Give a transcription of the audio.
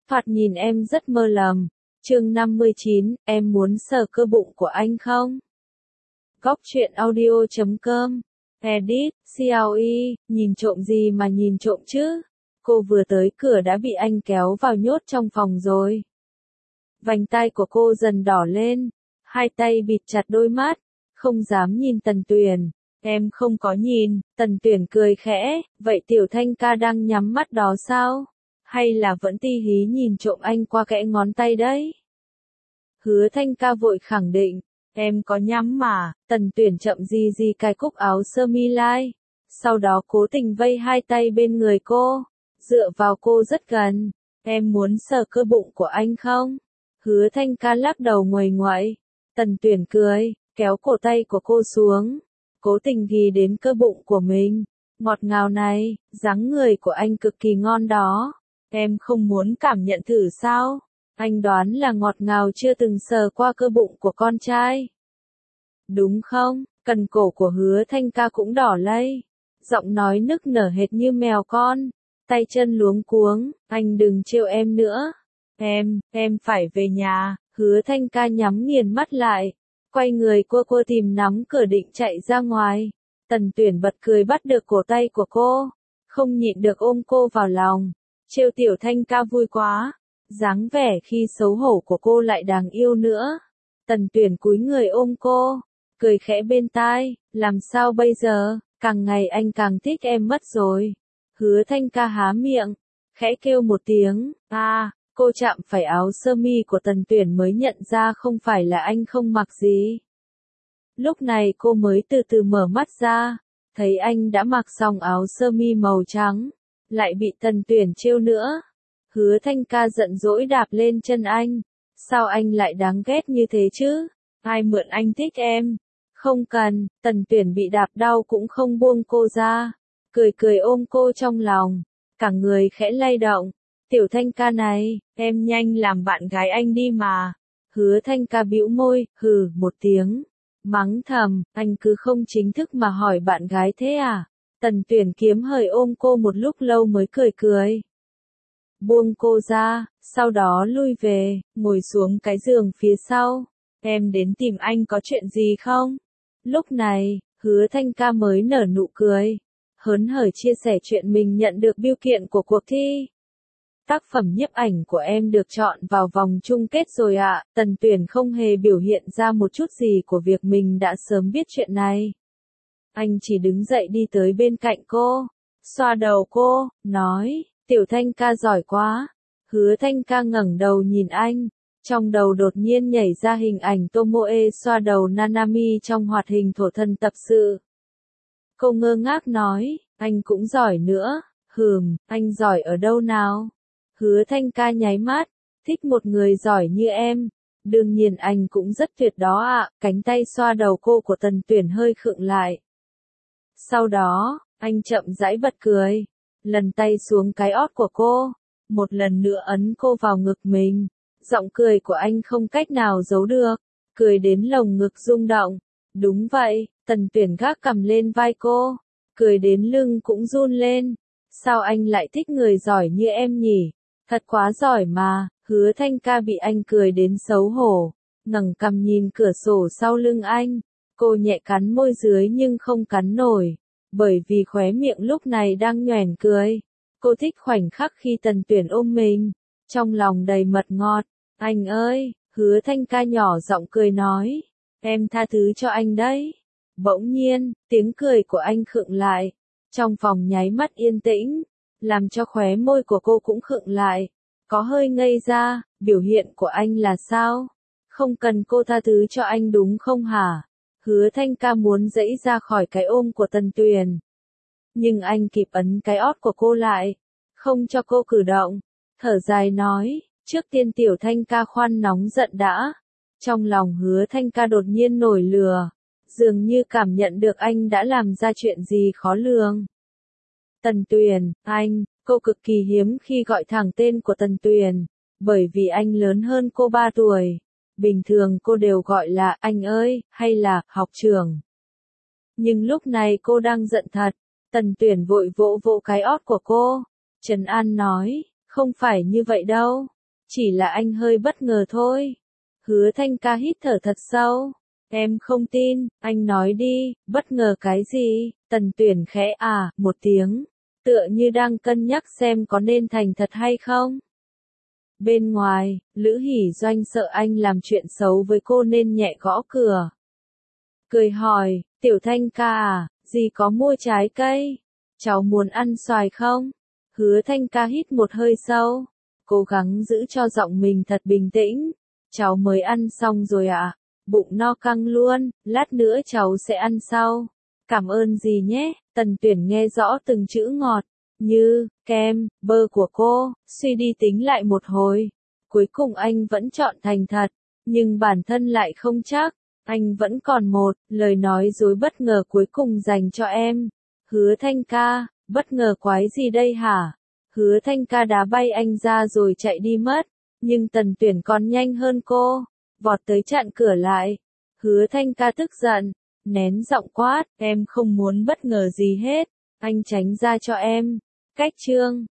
Thoạt nhìn em rất mơ lầm. Chương 59, em muốn sờ cơ bụng của anh không? Góc truyện audio.com. Edit, CLE, nhìn trộm gì mà nhìn trộm chứ? Cô vừa tới cửa đã bị anh kéo vào nhốt trong phòng rồi. Vành tai của cô dần đỏ lên, hai tay bịt chặt đôi mắt, không dám nhìn Tần Tuyền. Em không có nhìn, Tần Tuyền cười khẽ, vậy Tiểu Thanh ca đang nhắm mắt đó sao? Hay là vẫn ti hí nhìn trộm anh qua kẽ ngón tay đấy? Hứa Thanh ca vội khẳng định, em có nhắm mà. Tần Tuyền chậm gì cài cúc áo sơ mi lai, sau đó cố tình vây hai tay bên người cô, dựa vào cô rất gần. Em muốn sờ cơ bụng của anh không? Hứa Thanh ca lắc đầu nguầy nguậy. Tần Tuyền cười, kéo cổ tay của cô xuống, cố tình ghì đến cơ bụng của mình. Ngọt ngào này, dáng người của anh cực kỳ ngon đó. Em không muốn cảm nhận thử sao? Anh đoán là ngọt ngào chưa từng sờ qua cơ bụng của con trai. Đúng không? Cần cổ của Hứa Thanh ca cũng đỏ lây. Giọng nói nức nở hệt như mèo con. Tay chân luống cuống, anh đừng trêu em nữa. Em phải về nhà. Hứa Thanh ca nhắm nghiền mắt lại, quay người cô tìm nắm cửa định chạy ra ngoài. Tần Tuyền bật cười bắt được cổ tay của cô, không nhịn được ôm cô vào lòng. Trêu Tiểu Thanh ca vui quá, dáng vẻ khi xấu hổ của cô lại đáng yêu nữa. Tần Tuyền cúi người ôm cô, cười khẽ bên tai, làm sao bây giờ, càng ngày anh càng thích em mất rồi. Hứa Thanh ca há miệng, khẽ kêu một tiếng, cô chạm phải áo sơ mi của Tần Tuyền mới nhận ra không phải là anh không mặc gì. Lúc này cô mới từ từ mở mắt ra, thấy anh đã mặc xong áo sơ mi màu trắng, lại bị Tần Tuyền trêu nữa. Hứa Thanh ca giận dỗi đạp lên chân anh, sao anh lại đáng ghét như thế chứ? Ai mượn anh thích em? Không cần. Tần Tuyền bị đạp đau cũng không buông cô ra, cười ôm cô trong lòng, cả người khẽ lay động. Tiểu Thanh ca này, em nhanh làm bạn gái anh đi mà. Hứa Thanh ca bĩu môi, hừ một tiếng, mắng thầm, anh cứ không chính thức mà hỏi bạn gái thế à? Tần Tuyền kiếm hời ôm cô một lúc lâu mới cười. Buông cô ra, sau đó lui về, ngồi xuống cái giường phía sau. Em đến tìm anh có chuyện gì không? Lúc này, Hứa Thanh ca mới nở nụ cười, hớn hở chia sẻ chuyện mình nhận được bưu kiện của cuộc thi. Tác phẩm nhiếp ảnh của em được chọn vào vòng chung kết rồi ạ. Tần Tuyền không hề biểu hiện ra một chút gì của việc mình đã sớm biết chuyện này. Anh chỉ đứng dậy đi tới bên cạnh cô, xoa đầu cô, nói, Tiểu Thanh ca giỏi quá. Hứa Thanh ca ngẩng đầu nhìn anh, trong đầu đột nhiên nhảy ra hình ảnh Tomoe xoa đầu Nanami trong hoạt hình thổ thần tập sự. Cô ngơ ngác nói, anh cũng giỏi nữa. Anh giỏi ở đâu nào? Hứa Thanh ca nháy mắt, thích một người giỏi như em. Đương nhiên anh cũng rất tuyệt đó ạ. Cánh tay xoa đầu cô của Tần Tuyền hơi khựng lại. Sau đó, anh chậm rãi bật cười, lần tay xuống cái ót của cô, một lần nữa ấn cô vào ngực mình. Giọng cười của anh không cách nào giấu được, cười đến lồng ngực rung động. Đúng vậy, Tần Tuyền gác cằm lên vai cô, cười đến lưng cũng run lên. Sao anh lại thích người giỏi như em nhỉ? Thật quá giỏi mà. Hứa Thanh ca bị anh cười đến xấu hổ, ngẩng cằm nhìn cửa sổ sau lưng anh. Cô nhẹ cắn môi dưới nhưng không cắn nổi, bởi vì khóe miệng lúc này đang nhoẻn cười. Cô thích khoảnh khắc khi Tần Tuyền ôm mình, trong lòng đầy mật ngọt. Anh ơi, Hứa Thanh ca nhỏ giọng cười nói, em tha thứ cho anh đấy. Bỗng nhiên, tiếng cười của anh khựng lại, trong phòng nháy mắt yên tĩnh, làm cho khóe môi của cô cũng khựng lại, có hơi ngây ra. Biểu hiện của anh là sao? Không cần cô tha thứ cho anh đúng không hả? Hứa Thanh ca muốn giãy ra khỏi cái ôm của Tần Tuyền, nhưng anh kịp ấn cái ót của cô lại, không cho cô cử động. Thở dài nói, trước tiên Tiểu Thanh ca khoan nóng giận đã. Trong lòng Hứa Thanh ca đột nhiên nổi lửa, dường như cảm nhận được anh đã làm ra chuyện gì khó lường. Tần Tuyền, cô cực kỳ hiếm khi gọi thẳng tên của Tần Tuyền, bởi vì anh lớn hơn cô 3 tuổi. Bình thường cô đều gọi là anh ơi, hay là học trưởng. Nhưng lúc này cô đang giận thật. Tần Tuyền vội vỗ vỗ cái ót của cô, trấn an nói, không phải như vậy đâu. Chỉ là anh hơi bất ngờ thôi. Hứa Thanh ca hít thở thật sâu. Em không tin, anh nói đi, bất ngờ cái gì? Tần Tuyển khẽ một tiếng, tựa như đang cân nhắc xem có nên thành thật hay không. Bên ngoài, Lữ Hỷ Doanh sợ anh làm chuyện xấu với cô nên nhẹ gõ cửa. Cười hỏi, Tiểu Thanh ca dì có mua trái cây? Cháu muốn ăn xoài không? Hứa Thanh ca hít một hơi sâu, cố gắng giữ cho giọng mình thật bình tĩnh. Cháu mới ăn xong rồi ạ. Bụng no căng luôn, lát nữa cháu sẽ ăn sau. Cảm ơn dì nhé. Tần Tuyển nghe rõ từng chữ ngọt, như, kem, bơ của cô, suy đi tính lại một hồi. Cuối cùng anh vẫn chọn thành thật, nhưng bản thân lại không chắc. Anh vẫn còn một lời nói dối bất ngờ cuối cùng dành cho em. Hứa Thanh ca, bất ngờ quái gì đây hả? Hứa Thanh ca đá bay anh ra rồi chạy đi mất. Nhưng Tần Tuyển còn nhanh hơn cô, vọt tới chặn cửa lại. Hứa Thanh ca tức giận, nén giọng quát, em không muốn bất ngờ gì hết, anh tránh ra cho em. Cách chương